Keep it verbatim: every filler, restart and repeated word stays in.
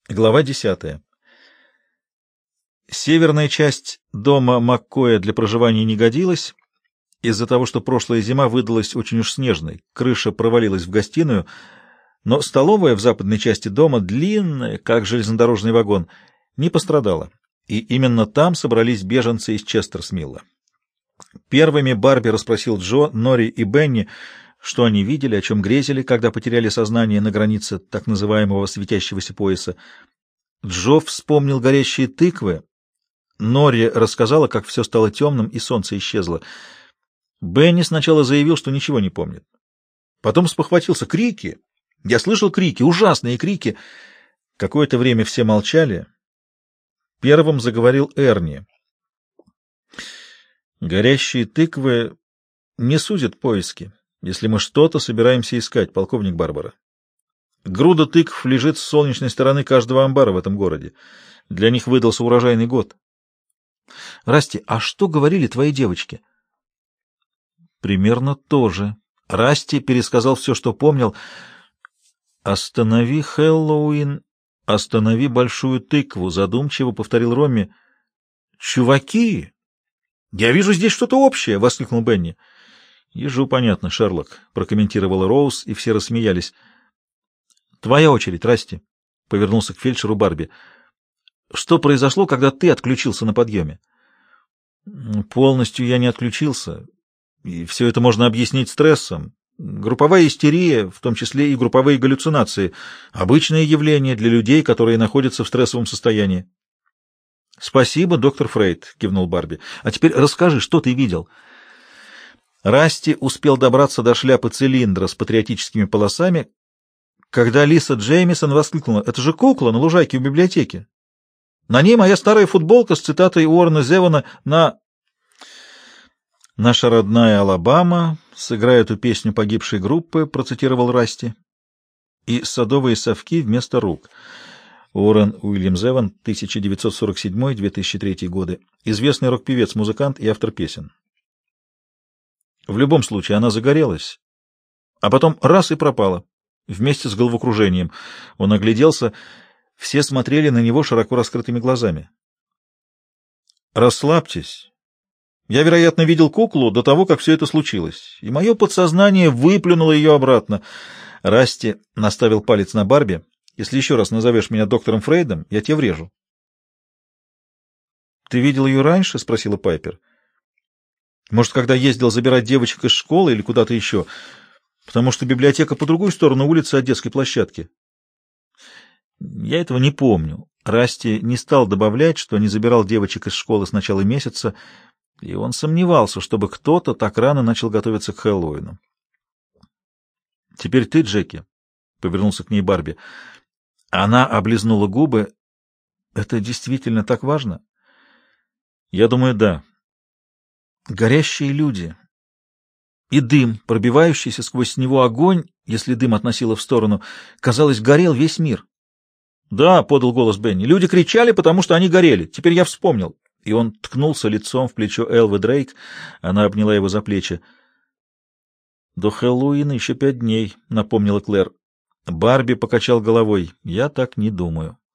Глава десятая. Северная часть дома Маккоя для проживания не годилась из-за того, что прошлая зима выдалась очень уж снежной. Крыша провалилась в гостиную, но столовая в западной части дома, длинная, как железнодорожный вагон, не пострадала. И именно там собрались беженцы из Честерсмилла. Первыми Барби расспросил Джо, Нори и Бенни, что они видели, о чем грезили, когда потеряли сознание на границе так называемого светящегося пояса. Джо вспомнил горящие тыквы. Нори рассказала, как все стало темным и солнце исчезло. Бенни сначала заявил, что ничего не помнит. Потом спохватился. Крики! Я слышал крики, ужасные крики. Какое-то время все молчали. Первым заговорил Эрни. Горящие тыквы не судят поиски, если мы что-то собираемся искать, полковник Барбара. Груда тыкв лежит с солнечной стороны каждого амбара в этом городе. Для них выдался урожайный год. Расти, а что говорили твои девочки? Примерно то же. Расти пересказал все, что помнил. Останови Хэллоуин, останови большую тыкву, задумчиво повторил Ромми. Чуваки! Я вижу здесь что-то общее, воскликнул Бенни. Ежу понятно, Шерлок, прокомментировала Роуз, и все рассмеялись. Твоя очередь, Расти, повернулся к фельдшеру Барби. Что произошло, когда ты отключился на подъеме? Полностью я не отключился, и все это можно объяснить стрессом. Групповая истерия, в том числе и групповые галлюцинации, обычное явление для людей, которые находятся в стрессовом состоянии. Спасибо, доктор Фрейд, кивнул Барби. А теперь расскажи, что ты видел? Расти успел добраться до шляпы цилиндра с патриотическими полосами, когда Лиса Джеймисон воскликнула: «Это же кукла на лужайке в библиотеке! На ней моя старая футболка с цитатой Уоррена Зевона на... «Наша родная Алабама сыграет эту песню погибшей группы», — процитировал Расти, и «садовые совки вместо рук». Уоррен Уильям Зевон, тысяча девятьсот сорок седьмой — две тысячи третий годы. Известный рок-певец, музыкант и автор песен. В любом случае, она загорелась, а потом раз и пропала, вместе с головокружением. Он огляделся, все смотрели на него широко раскрытыми глазами. «Расслабьтесь. Я, вероятно, видел куклу до того, как все это случилось, и мое подсознание выплюнуло ее обратно». Расти наставил палец на Барби. «Если еще раз назовешь меня доктором Фрейдом, я тебе врежу». «Ты видел ее раньше?» — спросила Пайпер. «Может, когда ездил забирать девочек из школы или куда-то еще, потому что библиотека по другую сторону улицы от детской площадки?» «Я этого не помню». Расти не стал добавлять, что не забирал девочек из школы с начала месяца, и он сомневался, чтобы кто-то так рано начал готовиться к Хэллоуину. «Теперь ты, Джеки», — повернулся к ней Барби. Она облизнула губы. «Это действительно так важно?» «Я думаю, да». Горящие люди и дым, пробивающийся сквозь него огонь, если дым относило в сторону, казалось, горел весь мир. «Да», — подал голос Бенни, — «люди кричали, потому что они горели. Теперь я вспомнил». И он ткнулся лицом в плечо Элвы Дрейк. Она обняла его за плечи. «До Хэллоуина еще пять дней», — напомнила Клэр. Барби покачал головой. «Я так не думаю».